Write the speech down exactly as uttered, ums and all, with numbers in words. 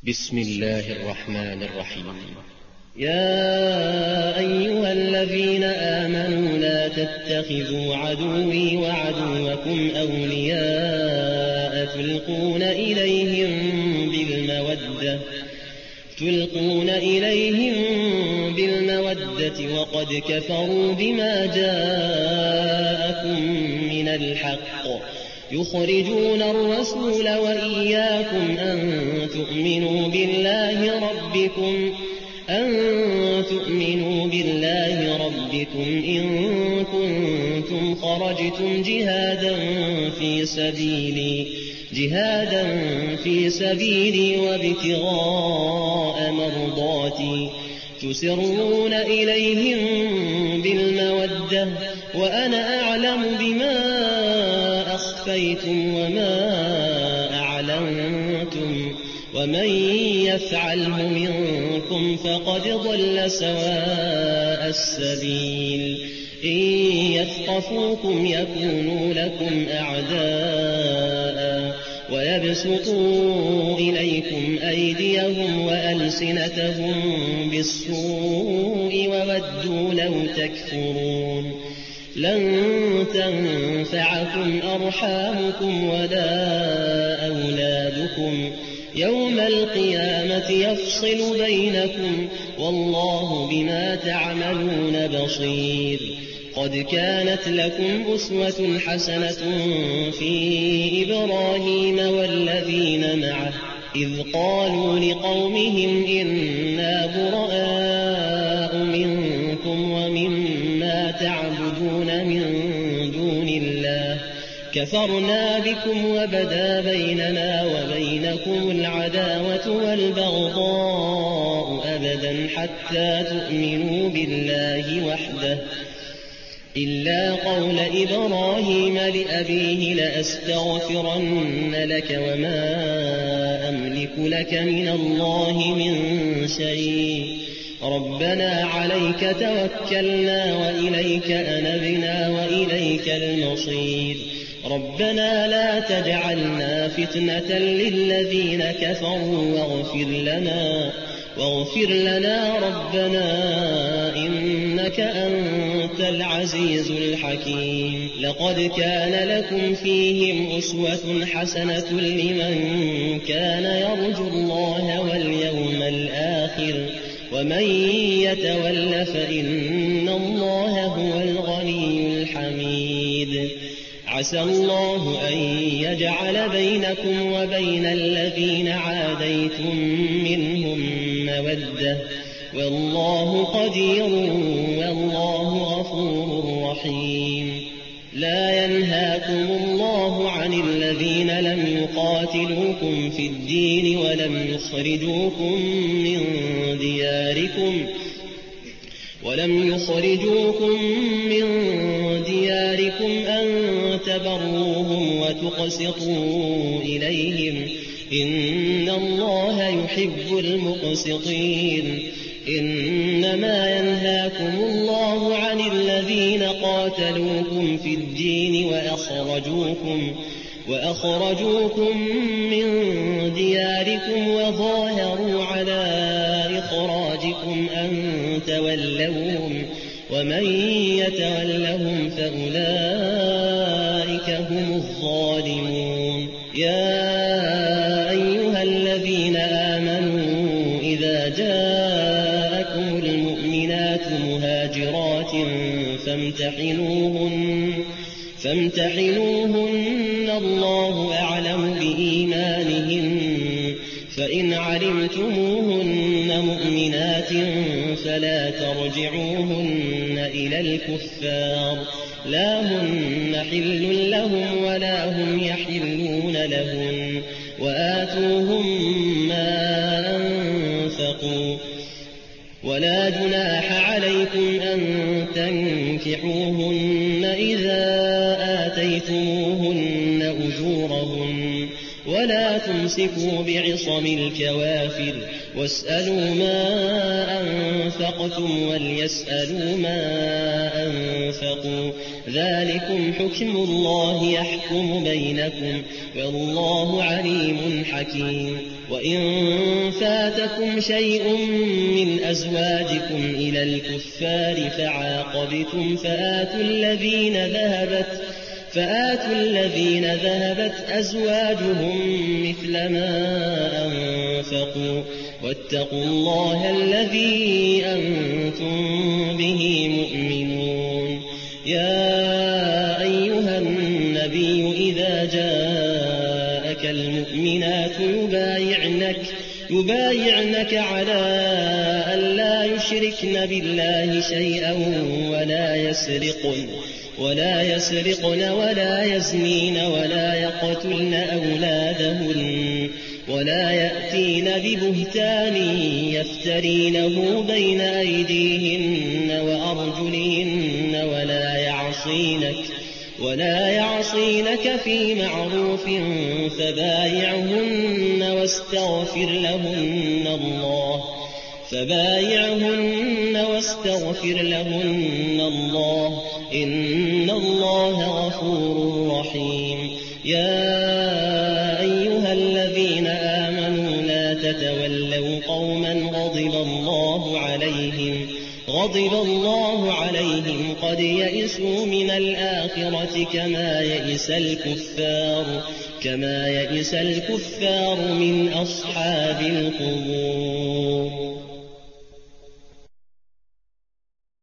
بسم الله الرحمن الرحيم. يا أيها الذين آمنوا لا تتخذوا عدوي وعدوكم أولياء تلقون إليهم بالمودة تلقون إليهم بالمودة وقد كفروا بما جاءكم من الحق يخرجون الرسول وإياكم أن تؤمنوا بالله ربكم أن تؤمنوا بالله ربكم إن كنتم خرجتم جهادا في سبيلي جهادا في سبيلي وابتغاء مرضاتي تسرون إليهم بالمودة وأنا أعلم بما أخفيتم وما أعلنتم ومن يفعله منكم فقد ضل سواء السبيل إن يثقفوكم يكونوا لكم أعداء ويبسطوا إليكم أيديهم وألسنتهم بالسوء وودوا لو تكفرون لن تنفعكم أرحامكم ولا أولادكم يوم القيامة يفصل بينكم والله بما تعملون بصير. قد كانت لكم أسوة حسنة في إبراهيم والذين معه إذ قالوا لقومهم إنا براء منكم ومما تعبدون من دون الله كفرنا بكم وبدا بيننا وبينكم العداوة والبغضاء أبدا حتى تؤمنوا بالله وحده إلا قول إبراهيم لأبيه لأستغفرن لك وما أملك لك من الله من شيء ربنا عليك توكلنا وإليك أنبنا وإليك المصير ربنا لا تجعلنا فتنة للذين كفروا واغفر لنا واغفر لنا ربنا إنك أنت العزيز الحكيم. لقد كان لكم فيهم أسوة حسنة لمن كان يرجو الله واليوم الآخر ومن يتول فإن الله هو الغني الحميد. عسى الله أن يجعل بينكم وبين الذين عاديتم منهم مودة والله قدير والله غفور رحيم. لا ينهاكم الله عن الذين لم يقاتلوكم في الدين ولم يخرجوكم من دياركم ولم يخرجوكم من دياركم أن تبروهم وتقسطوا إليهم إن الله يحب المقسطين. إنما ينهاكم الله عن الذين قاتلوكم في الدين وأخرجوكم وأخرجوكم من دياركم وظاهروا على إخراجكم أن تولوهم ومن يتولهم فأولئك هم الظالمون. يا أيها الذين آمنوا إذا جاءكم المؤمنات مهاجرات فامتحنوهن فامتحنوهن الله أعلم بإيمانهن فإن علمتموهن مؤمنات فلا ترجعوهن إلى الكفار لا هن حل لهم ولا هم يحلون لهن وآتوهم ما أنفقوا ولا جناح عليكم أن تنكحوهن إذا آتيتموهن أجورهن ولا تمسكوا بعصم الكوافر واسألوا ما أنفقتم وليسألوا ما أنفقوا ذلكم حكم الله يحكم بينكم والله عليم حكيم. وإن فاتكم شيء من أزواجكم إلى الكفار فعاقبتم فآتوا الذين ذهبت فآتوا الذين ذهبت أزواجهم مثل ما أنفقوا واتقوا الله الذي أنتم به مؤمنون. يا أيها النبي إذا جاءك المؤمنات يبايعنك يبايعنك على أن لا يشركن بالله شيئا ولا يسرقن ولا يسرقن ولا يزنين ولا يقتلن أولادهن ولا يأتين ببهتان يفترينه بين أيديهن وأرجلهن ولا يعصينك ولا يعصينك في معروف فبايعهن واستغفر لهن الله فبايعهن واستغفر لهن الله إن الله غفور رحيم. يا أيها الذين آمنوا لا تتولوا قوما غضب الله عليهم غضب الله عليهم قد يئسوا من الآخرة كما يئس الكفار كما يئس الكفار من أصحاب القبور.